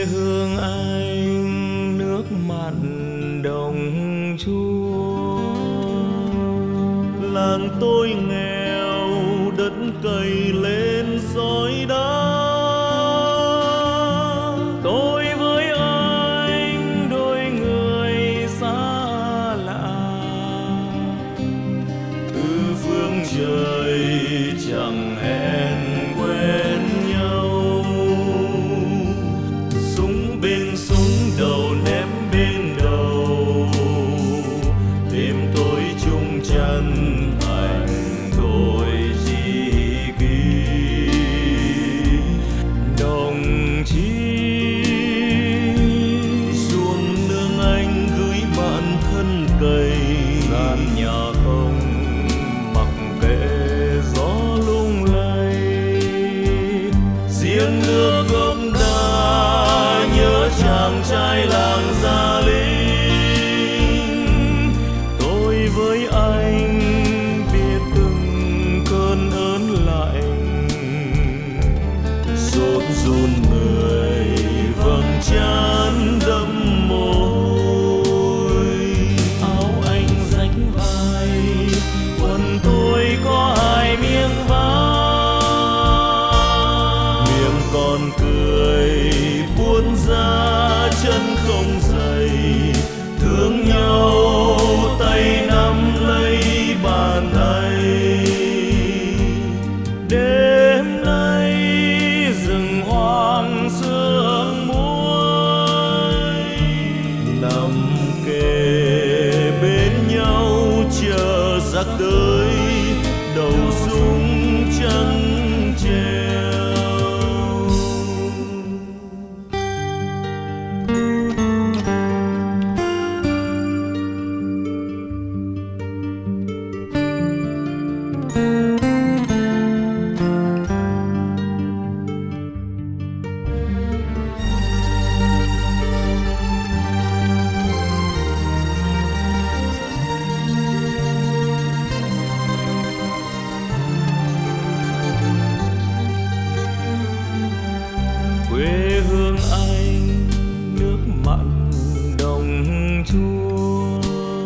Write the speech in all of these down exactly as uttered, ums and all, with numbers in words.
hương anh nước mặn đồng chúa. Làng tôi nghèo đất cày lên sỏi đá. Tôi với anh đôi người xa lạ, từ phương trời chẳng hẹn quen nhau. Súng bên súng đầu ném bên đầu, đêm tối chung chân thành đôi tri kỷ. đồng chí Xuông nương anh gửi bạn thân cày, gian nhà không mặc kệ gió lung lay. riêng nước gốc đa nhớ chàng trai làng Gia Linh. Tôi với anh biết từng cơn ớn lạnh, Rốt run người vầng trán đẫm môi. áo anh rách vai, Quần tôi có hai miếng vá, miệng còn cười buồn ra chân không dày. Thương nhau tay nắm lấy bàn tay. đêm nay rừng hoang sương muối. Nằm kề bên nhau chờ giặc tới, đầu súng trắng treo. Quê hương anh nước mặn đồng chúa.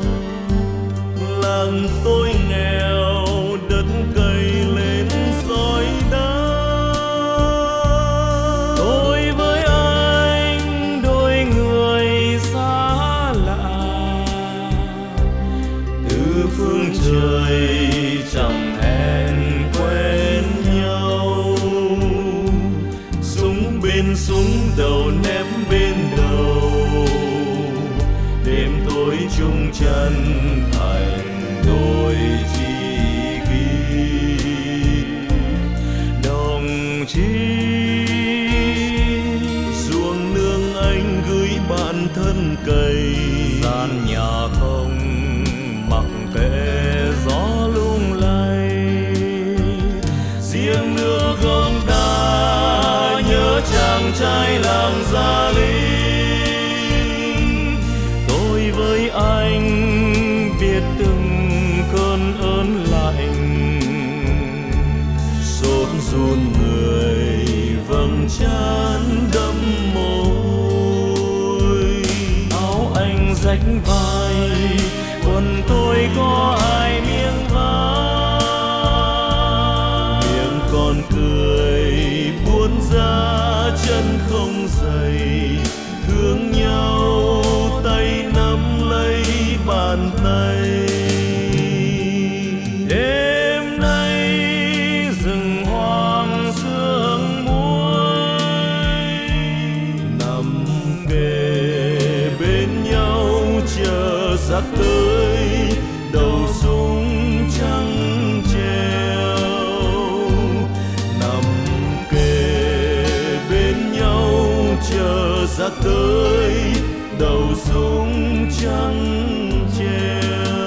Làng tôi nghèo đất cày lên sỏi đá. Tôi với anh đôi người xa lạ, Từ phương trời chẳng hẹn quen nhau. Súng bên súng đầu ném bên đầu, đêm tối chung chân thành đôi tri kỷ. đồng chí Xuông nương anh gửi bạn thân cày, gian nhà không mặc kệ gió lung lay. riêng nước gốc đa nhớ chàng trai làng Gia Linh. Tôi với anh biết từng cơn ớn lạnh, Sốt run người vầng trán đẫm môi. áo anh rách vai, quần tôi có hai miếng vá. Miệng còn cười buồn ra chân không dày. Thương nhau tay nắm lấy bàn tay. Đêm nay rừng hoang sương muối. Nằm kề bên nhau chờ giặc tới, đầu súng trắng treo. Nằm kề bên nhau chờ giặc tới, đầu súng trắng treo.